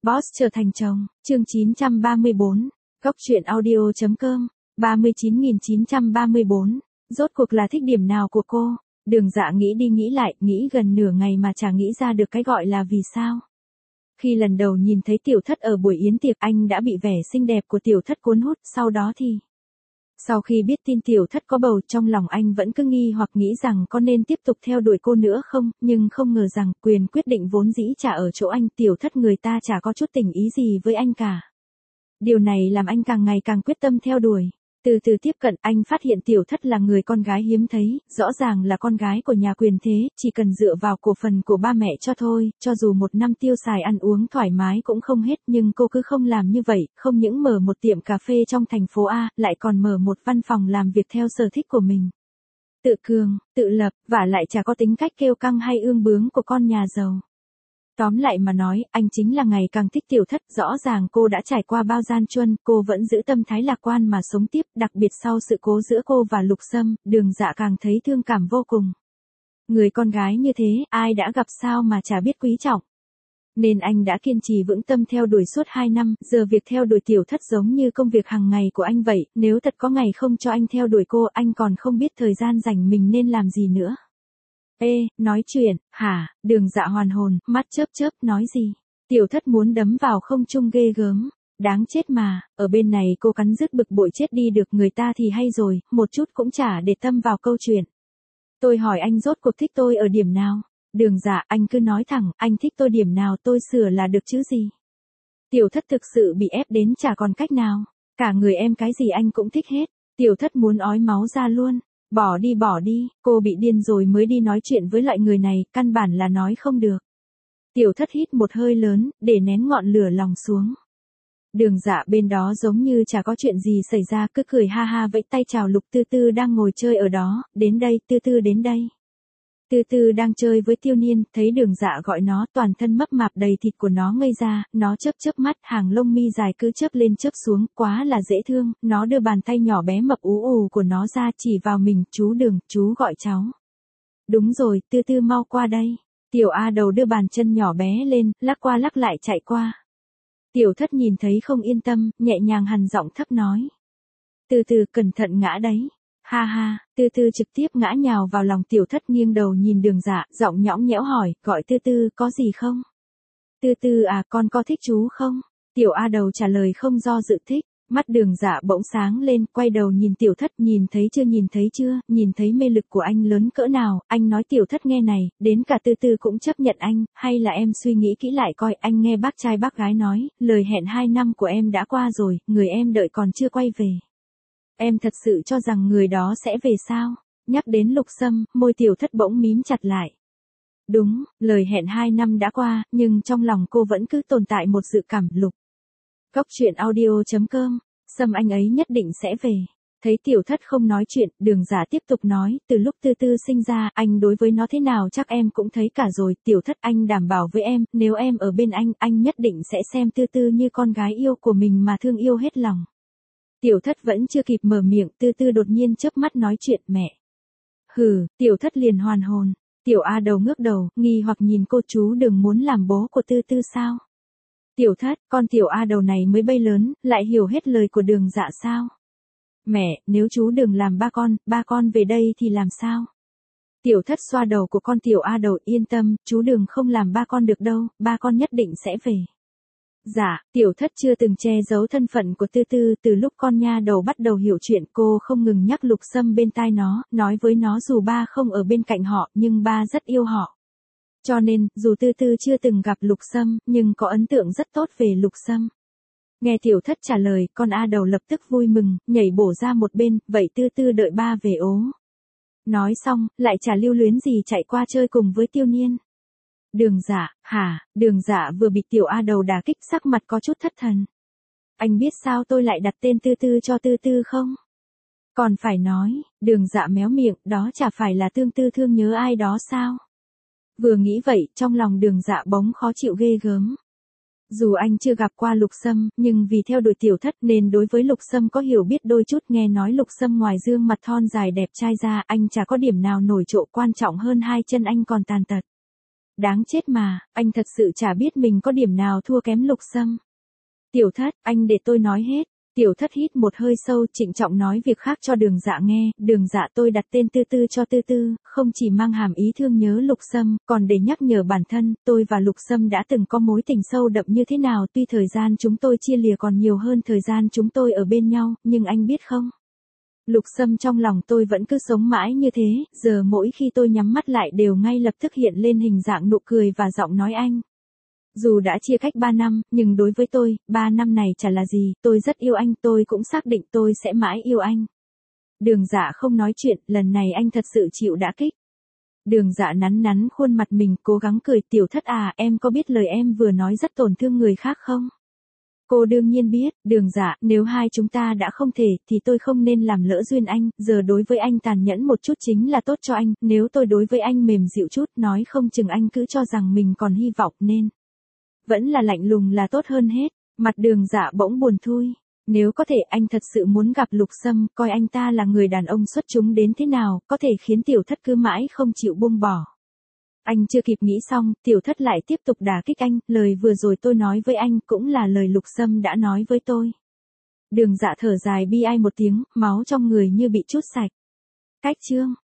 Boss trở thành chồng, chương 934, Góc truyện audio.com, 39.934, rốt cuộc là thích điểm nào của cô? Đường Dạ nghĩ đi nghĩ lại, nghĩ gần nửa ngày mà chả nghĩ ra được cái gọi là vì sao. Khi lần đầu nhìn thấy Tiểu Thất ở buổi yến tiệc, anh đã bị vẻ xinh đẹp của Tiểu Thất cuốn hút, sau đó thì... Sau khi biết tin Tiểu Thất có bầu, trong lòng anh vẫn cứ nghi hoặc nghĩ rằng có nên tiếp tục theo đuổi cô nữa không, nhưng không ngờ rằng quyền quyết định vốn dĩ chả ở chỗ anh, Tiểu Thất người ta chả có chút tình ý gì với anh cả. Điều này làm anh càng ngày càng quyết tâm theo đuổi. Từ từ tiếp cận, anh phát hiện Tiểu Thất là người con gái hiếm thấy, rõ ràng là con gái của nhà quyền thế, chỉ cần dựa vào cổ phần của ba mẹ cho thôi, cho dù một năm tiêu xài ăn uống thoải mái cũng không hết, nhưng cô cứ không làm như vậy, không những mở một tiệm cà phê trong thành phố A, lại còn mở một văn phòng làm việc theo sở thích của mình. Tự cường, tự lập, và lại chả có tính cách kêu căng hay ương bướng của con nhà giàu. Tóm lại mà nói, anh chính là ngày càng thích Tiểu Thất, rõ ràng cô đã trải qua bao gian truân, cô vẫn giữ tâm thái lạc quan mà sống tiếp, đặc biệt sau sự cố giữa cô và Lục Sâm, Đường Dạ càng thấy thương cảm vô cùng. Người con gái như thế, ai đã gặp sao mà chả biết quý trọng. Nên anh đã kiên trì vững tâm theo đuổi suốt 2 năm, giờ việc theo đuổi Tiểu Thất giống như công việc hàng ngày của anh vậy, nếu thật có ngày không cho anh theo đuổi cô, anh còn không biết thời gian rảnh mình nên làm gì nữa. Ê, nói chuyện, hả? Đường Dạ hoàn hồn, mắt chớp chớp, nói gì? Tiểu Thất muốn đấm vào không trung ghê gớm. Đáng chết mà, ở bên này cô cắn rứt bực bội chết đi được, người ta thì hay rồi, một chút cũng chả để tâm vào câu chuyện. Tôi hỏi anh rốt cuộc thích tôi ở điểm nào? Đường Dạ, anh cứ nói thẳng, anh thích tôi điểm nào tôi sửa là được chứ gì? Tiểu Thất thực sự bị ép đến chả còn cách nào. Cả người em cái gì anh cũng thích hết. Tiểu Thất muốn ói máu ra luôn. Bỏ đi, cô bị điên rồi mới đi nói chuyện với loại người này, căn bản là nói không được. Tiểu Thất hít một hơi lớn, để nén ngọn lửa lòng xuống. Đường Dạ bên đó giống như chả có chuyện gì xảy ra, cứ cười ha ha vẫy tay chào Lục Tư Tư đang ngồi chơi ở đó, đến đây, Tư Tư đến đây. Tư Tư đang chơi với Tiêu Niên, thấy Đường Dạ gọi nó, toàn thân mấp mạp đầy thịt của nó ngây ra, nó chớp chớp mắt, hàng lông mi dài cứ chớp lên chớp xuống, quá là dễ thương, nó đưa bàn tay nhỏ bé mập ú ù của nó ra chỉ vào mình, chú Đường, chú gọi cháu. Đúng rồi, Tư Tư mau qua đây. Tiểu A Đầu đưa bàn chân nhỏ bé lên, lắc qua lắc lại chạy qua. Tiểu Thất nhìn thấy không yên tâm, nhẹ nhàng hằn giọng thấp nói. Từ từ cẩn thận ngã đấy. Ha ha, Tư Tư trực tiếp ngã nhào vào lòng Tiểu Thất, nghiêng đầu nhìn Đường Dạ, giọng nhõng nhẽo hỏi, gọi Tư Tư, có gì không? Tư Tư à, con có thích chú không? Tiểu A Đầu trả lời không do dự thích. Mắt Đường Dạ bỗng sáng lên, quay đầu nhìn Tiểu Thất, nhìn thấy chưa, nhìn thấy mê lực của anh lớn cỡ nào, anh nói Tiểu Thất nghe này, đến cả Tư Tư cũng chấp nhận anh, hay là em suy nghĩ kỹ lại coi, anh nghe bác trai bác gái nói, lời hẹn 2 năm của em đã qua rồi, người em đợi còn chưa quay về. Em thật sự cho rằng người đó sẽ về sao? Nhắc đến Lục Sâm, môi Tiểu Thất bỗng mím chặt lại. Đúng, lời hẹn 2 năm đã qua, nhưng trong lòng cô vẫn cứ tồn tại một dự cảm. Lục. Góc truyện audio.com, Sâm anh ấy nhất định sẽ về. Thấy Tiểu Thất không nói chuyện, Đường Dạ tiếp tục nói, từ lúc Tư Tư sinh ra, anh đối với nó thế nào chắc em cũng thấy cả rồi, Tiểu Thất, anh đảm bảo với em, nếu em ở bên anh nhất định sẽ xem Tư Tư như con gái yêu của mình mà thương yêu hết lòng. Tiểu Thất vẫn chưa kịp mở miệng, Tư Tư đột nhiên chớp mắt nói chuyện, mẹ. Hừ, Tiểu Thất liền hoàn hồn. Tiểu A Đầu ngước đầu, nghi hoặc nhìn cô, chú Đường muốn làm bố của Tư Tư sao? Tiểu Thất, con Tiểu A Đầu này mới bay lớn, lại hiểu hết lời của Đường Dạ sao? Mẹ, nếu chú Đường làm ba con về đây thì làm sao? Tiểu Thất xoa đầu của con Tiểu A Đầu, yên tâm, chú Đường không làm ba con được đâu, ba con nhất định sẽ về. Dạ, Tiểu Thất chưa từng che giấu thân phận của Tư Tư, từ lúc con nha đầu bắt đầu hiểu chuyện, cô không ngừng nhắc Lục Sâm bên tai nó, nói với nó dù ba không ở bên cạnh họ, nhưng ba rất yêu họ. Cho nên, dù Tư Tư chưa từng gặp Lục Sâm, nhưng có ấn tượng rất tốt về Lục Sâm. Nghe Tiểu Thất trả lời, con A Đầu lập tức vui mừng, nhảy bổ ra một bên, vậy Tư Tư đợi ba về ố. Nói xong, lại chả lưu luyến gì chạy qua chơi cùng với Tiêu Niên. Đường Dạ, hả? Đường Dạ vừa bị Tiểu A Đầu đả kích, sắc mặt có chút thất thần. Anh biết sao tôi lại đặt tên Tư Tư cho Tư Tư không? Còn phải nói, Đường Dạ méo miệng, đó chả phải là tương tư thương nhớ ai đó sao? Vừa nghĩ vậy, trong lòng Đường Dạ bỗng khó chịu ghê gớm. Dù anh chưa gặp qua Lục Sâm, nhưng vì theo đuổi Tiểu Thất nên đối với Lục Sâm có hiểu biết đôi chút, nghe nói Lục Sâm ngoài gương mặt thon dài đẹp trai ra, anh chả có điểm nào nổi trội, quan trọng hơn hai chân anh còn tàn tật. Đáng chết mà, anh thật sự chả biết mình có điểm nào thua kém Lục Sâm. Tiểu Thất, anh để tôi nói hết. Tiểu Thất hít một hơi sâu, trịnh trọng nói việc khác cho Đường Dạ nghe. Đường Dạ, tôi đặt tên Tư Tư cho Tư Tư, không chỉ mang hàm ý thương nhớ Lục Sâm, còn để nhắc nhở bản thân, tôi và Lục Sâm đã từng có mối tình sâu đậm như thế nào. Tuy thời gian chúng tôi chia lìa còn nhiều hơn thời gian chúng tôi ở bên nhau, nhưng anh biết không? Lục Sâm trong lòng tôi vẫn cứ sống mãi như thế, giờ mỗi khi tôi nhắm mắt lại đều ngay lập tức hiện lên hình dạng nụ cười và giọng nói anh. Dù đã chia cách 3 năm, nhưng đối với tôi, 3 năm này chả là gì, tôi rất yêu anh, tôi cũng xác định tôi sẽ mãi yêu anh. Đường Dạ không nói chuyện, lần này anh thật sự chịu đả kích. Đường Dạ nắn nắn khuôn mặt mình, cố gắng cười. Tiểu Thất à, em có biết lời em vừa nói rất tổn thương người khác không? Cô đương nhiên biết. Đường Dạ, nếu hai chúng ta đã không thể, thì tôi không nên làm lỡ duyên anh, giờ đối với anh tàn nhẫn một chút chính là tốt cho anh, nếu tôi đối với anh mềm dịu chút, nói không chừng anh cứ cho rằng mình còn hy vọng nên. Vẫn là lạnh lùng là tốt hơn hết. Mặt Đường Dạ bỗng buồn thui. Nếu có thể anh thật sự muốn gặp Lục Sâm, coi anh ta là người đàn ông xuất chúng đến thế nào, có thể khiến Tiểu Thất cứ mãi không chịu buông bỏ. Anh chưa kịp nghĩ xong, Tiểu Thất lại tiếp tục đả kích anh, lời vừa rồi tôi nói với anh cũng là lời Lục Sâm đã nói với tôi. Đường Dạ thở dài bi ai một tiếng, máu trong người như bị trút sạch. Cách chương